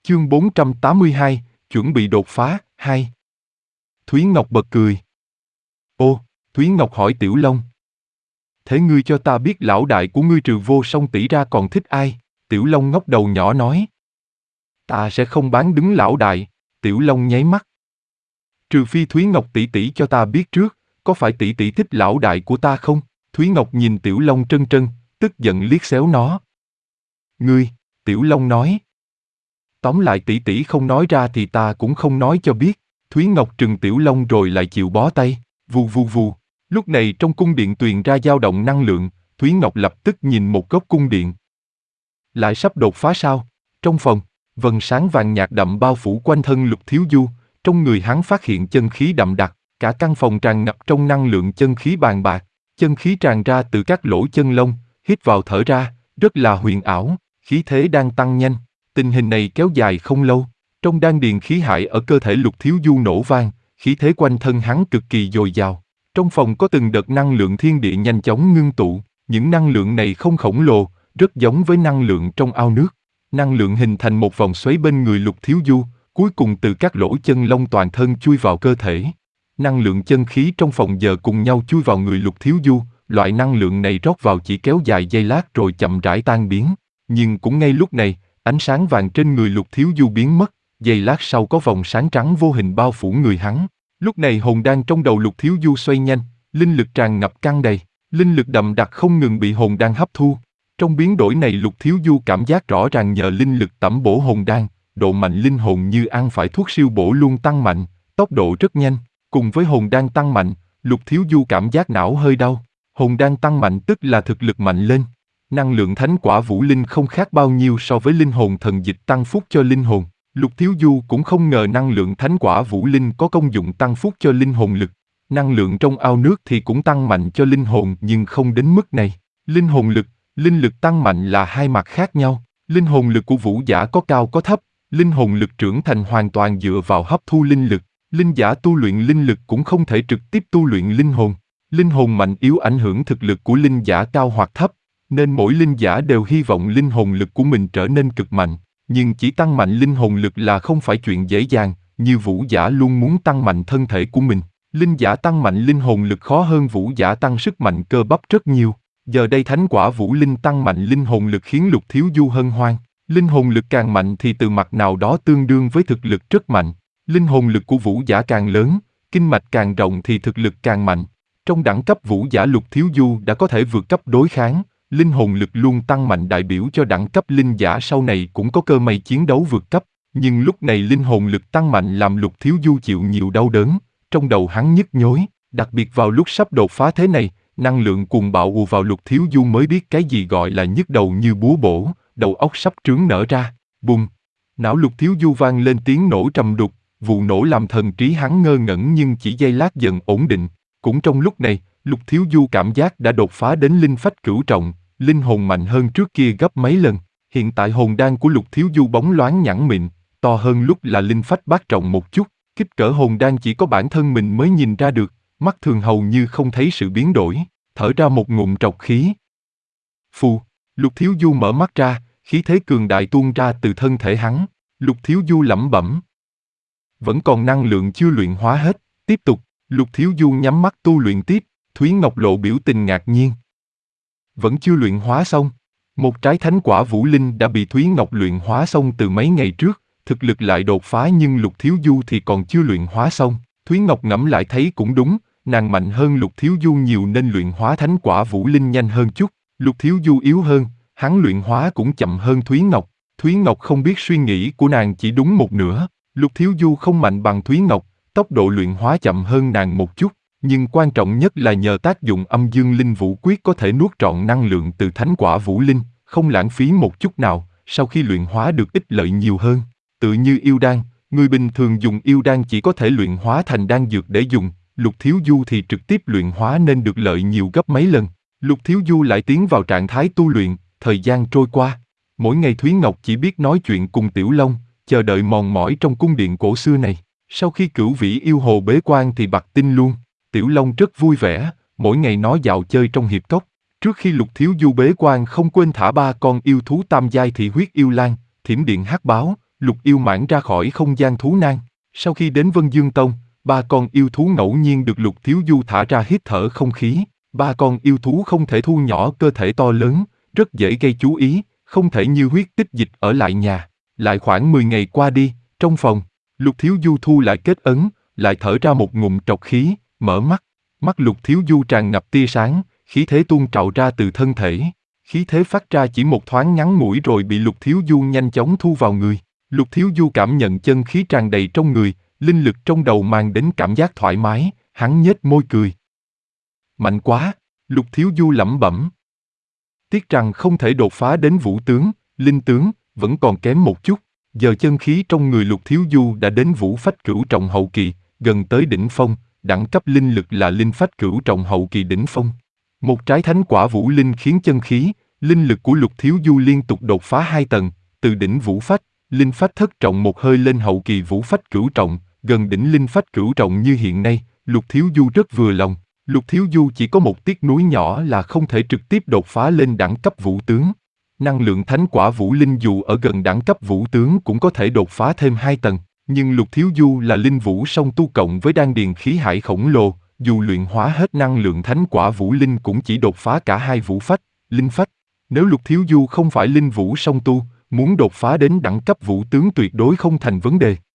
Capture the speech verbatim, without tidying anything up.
Chương bốn trăm tám mươi hai, chuẩn bị đột phá, hai. Thúy Ngọc bật cười. Ô, Thúy Ngọc hỏi Tiểu Long. Thế ngươi cho ta biết lão đại của ngươi trừ Vô Song tỷ ra còn thích ai? Tiểu Long ngóc đầu nhỏ nói. Ta sẽ không bán đứng lão đại, Tiểu Long nháy mắt. Trừ phi Thúy Ngọc tỷ tỷ cho ta biết trước, có phải tỷ tỷ thích lão đại của ta không? Thúy Ngọc nhìn Tiểu Long trân trân, tức giận liếc xéo nó. Ngươi, Tiểu Long nói. Tóm lại tỷ tỷ không nói ra thì ta cũng không nói cho biết. Thúy Ngọc trừng Tiểu Long rồi lại chịu bó tay, vù vù vù. Lúc này trong cung điện truyền ra dao động năng lượng, Thúy Ngọc lập tức nhìn một góc cung điện. Lại sắp đột phá sao? Trong phòng, vầng sáng vàng nhạt đậm bao phủ quanh thân Lục Thiếu Du, trong người hắn phát hiện chân khí đậm đặc, cả căn phòng tràn ngập trong năng lượng chân khí bàn bạc, chân khí tràn ra từ các lỗ chân lông, hít vào thở ra, rất là huyền ảo, khí thế đang tăng nhanh. Tình hình này kéo dài không lâu, trong đan điền khí hải ở cơ thể Lục Thiếu Du nổ vang, khí thế quanh thân hắn cực kỳ dồi dào. Trong phòng có từng đợt năng lượng thiên địa nhanh chóng ngưng tụ, những năng lượng này không khổng lồ, rất giống với năng lượng trong ao nước. Năng lượng hình thành một vòng xoáy bên người Lục Thiếu Du, cuối cùng từ các lỗ chân lông toàn thân chui vào cơ thể. Năng lượng chân khí trong phòng giờ cùng nhau chui vào người Lục Thiếu Du, loại năng lượng này rót vào chỉ kéo dài giây lát rồi chậm rãi tan biến. Nhưng cũng ngay lúc này, ánh sáng vàng trên người Lục Thiếu Du biến mất, giây lát sau có vòng sáng trắng vô hình bao phủ người hắn. Lúc này hồn đan trong đầu Lục Thiếu Du xoay nhanh, linh lực tràn ngập căng đầy, linh lực đậm đặc không ngừng bị hồn đan hấp thu. Trong biến đổi này Lục Thiếu Du cảm giác rõ ràng nhờ linh lực tẩm bổ hồn đan, độ mạnh linh hồn như ăn phải thuốc siêu bổ luôn tăng mạnh, tốc độ rất nhanh. Cùng với hồn đan tăng mạnh, Lục Thiếu Du cảm giác não hơi đau. Hồn đan tăng mạnh tức là thực lực mạnh lên. Năng lượng thánh quả vũ linh không khác bao nhiêu so với linh hồn thần dịch tăng phúc cho linh hồn. Lục Thiếu Du cũng không ngờ năng lượng thánh quả vũ linh có công dụng tăng phúc cho linh hồn lực. Năng lượng trong ao nước thì cũng tăng mạnh cho linh hồn nhưng không đến mức này. Linh hồn lực, linh lực tăng mạnh là hai mặt khác nhau. Linh hồn lực của vũ giả có cao có thấp. Linh hồn lực trưởng thành hoàn toàn dựa vào hấp thu linh lực. Linh giả tu luyện linh lực cũng không thể trực tiếp tu luyện linh hồn. Linh hồn mạnh yếu ảnh hưởng thực lực của linh giả cao hoặc thấp, nên mỗi linh giả đều hy vọng linh hồn lực của mình trở nên cực mạnh. Nhưng chỉ tăng mạnh linh hồn lực là không phải chuyện dễ dàng, như vũ giả luôn muốn tăng mạnh thân thể của mình. Linh giả tăng mạnh linh hồn lực khó hơn vũ giả tăng sức mạnh cơ bắp rất nhiều. Giờ đây thánh quả vũ linh tăng mạnh linh hồn lực khiến Lục Thiếu Du hân hoan. Linh hồn lực càng mạnh thì từ mặt nào đó tương đương với thực lực rất mạnh. Linh hồn lực của vũ giả càng lớn, kinh mạch càng rộng thì thực lực càng mạnh. Trong đẳng cấp vũ giả Lục Thiếu Du đã có thể vượt cấp đối kháng, linh hồn lực luôn tăng mạnh đại biểu cho đẳng cấp linh giả sau này cũng có cơ may chiến đấu vượt cấp. Nhưng lúc này linh hồn lực tăng mạnh làm Lục Thiếu Du chịu nhiều đau đớn, trong đầu hắn nhức nhối, đặc biệt vào lúc sắp đột phá thế này, năng lượng cuồng bạo ùa vào Lục Thiếu Du mới biết cái gì gọi là nhức đầu như búa bổ, đầu óc sắp trướng nở ra, bùng. Não Lục Thiếu Du vang lên tiếng nổ trầm đục, vụ nổ làm thần trí hắn ngơ ngẩn nhưng chỉ giây lát dần ổn định. Cũng trong lúc này, Lục Thiếu Du cảm giác đã đột phá đến linh phách cửu trọng, linh hồn mạnh hơn trước kia gấp mấy lần. Hiện tại hồn đan của Lục Thiếu Du bóng loáng nhẵn mịn, to hơn lúc là linh phách bát trọng một chút. Kích cỡ hồn đan chỉ có bản thân mình mới nhìn ra được, mắt thường hầu như không thấy sự biến đổi, thở ra một ngụm trọc khí. Phù, Lục Thiếu Du mở mắt ra, khí thế cường đại tuôn ra từ thân thể hắn. Lục Thiếu Du lẩm bẩm. Vẫn còn năng lượng chưa luyện hóa hết, tiếp tục. Lục Thiếu Du nhắm mắt tu luyện tiếp, Thúy Ngọc lộ biểu tình ngạc nhiên. Vẫn chưa luyện hóa xong. Một trái thánh quả vũ linh đã bị Thúy Ngọc luyện hóa xong từ mấy ngày trước, thực lực lại đột phá nhưng Lục Thiếu Du thì còn chưa luyện hóa xong. Thúy Ngọc ngẫm lại thấy cũng đúng, nàng mạnh hơn Lục Thiếu Du nhiều nên luyện hóa thánh quả vũ linh nhanh hơn chút. Lục Thiếu Du yếu hơn, hắn luyện hóa cũng chậm hơn Thúy Ngọc. Thúy Ngọc không biết suy nghĩ của nàng chỉ đúng một nửa. Lục Thiếu Du không mạnh bằng Thúy Ngọc, tốc độ luyện hóa chậm hơn nàng một chút, nhưng quan trọng nhất là nhờ tác dụng âm dương linh vũ quyết có thể nuốt trọn năng lượng từ thánh quả vũ linh, không lãng phí một chút nào, sau khi luyện hóa được ích lợi nhiều hơn. Tự như yêu đan, người bình thường dùng yêu đan chỉ có thể luyện hóa thành đan dược để dùng, Lục Thiếu Du thì trực tiếp luyện hóa nên được lợi nhiều gấp mấy lần. Lục Thiếu Du lại tiến vào trạng thái tu luyện, thời gian trôi qua. Mỗi ngày Thúy Ngọc chỉ biết nói chuyện cùng Tiểu Long, chờ đợi mòn mỏi trong cung điện cổ xưa này. Sau khi Cửu Vĩ yêu hồ bế quan thì bặt tinh luôn. Tiểu Long rất vui vẻ, mỗi ngày nó dạo chơi trong hiệp cốc. Trước khi Lục Thiếu Du bế quan không quên thả ba con yêu thú tam giai thị huyết yêu lang, thiểm điện hắc báo, Lục Yêu Mãng ra khỏi không gian thú nang. Sau khi đến Vân Dương Tông, ba con yêu thú ngẫu nhiên được Lục Thiếu Du thả ra hít thở không khí. Ba con yêu thú không thể thu nhỏ cơ thể to lớn, rất dễ gây chú ý, không thể như huyết tích dịch ở lại nhà. Lại khoảng mười ngày qua đi, trong phòng, Lục Thiếu Du thu lại kết ấn, lại thở ra một ngụm trọc khí, mở mắt. Mắt Lục Thiếu Du tràn ngập tia sáng, khí thế tuôn trào ra từ thân thể. Khí thế phát ra chỉ một thoáng ngắn ngủi rồi bị Lục Thiếu Du nhanh chóng thu vào người. Lục Thiếu Du cảm nhận chân khí tràn đầy trong người, linh lực trong đầu mang đến cảm giác thoải mái, hắn nhếch môi cười. Mạnh quá, Lục Thiếu Du lẩm bẩm. Tiếc rằng không thể đột phá đến vũ tướng, linh tướng, vẫn còn kém một chút. Giờ chân khí trong người Lục Thiếu Du đã đến vũ phách cửu trọng hậu kỳ, gần tới đỉnh phong, đẳng cấp linh lực là linh phách cửu trọng hậu kỳ đỉnh phong. Một trái thánh quả vũ linh khiến chân khí, linh lực của Lục Thiếu Du liên tục đột phá hai tầng, từ đỉnh vũ phách, linh phách thất trọng một hơi lên hậu kỳ vũ phách cửu trọng, gần đỉnh linh phách cửu trọng như hiện nay, Lục Thiếu Du rất vừa lòng. Lục Thiếu Du chỉ có một tiếc nuối nhỏ là không thể trực tiếp đột phá lên đẳng cấp vũ tướng. Năng lượng thánh quả vũ linh dù ở gần đẳng cấp vũ tướng cũng có thể đột phá thêm hai tầng, nhưng Lục Thiếu Du là linh vũ song tu cộng với đan điền khí hải khổng lồ, dù luyện hóa hết năng lượng thánh quả vũ linh cũng chỉ đột phá cả hai vũ phách, linh phách. Nếu Lục Thiếu Du không phải linh vũ song tu, muốn đột phá đến đẳng cấp vũ tướng tuyệt đối không thành vấn đề.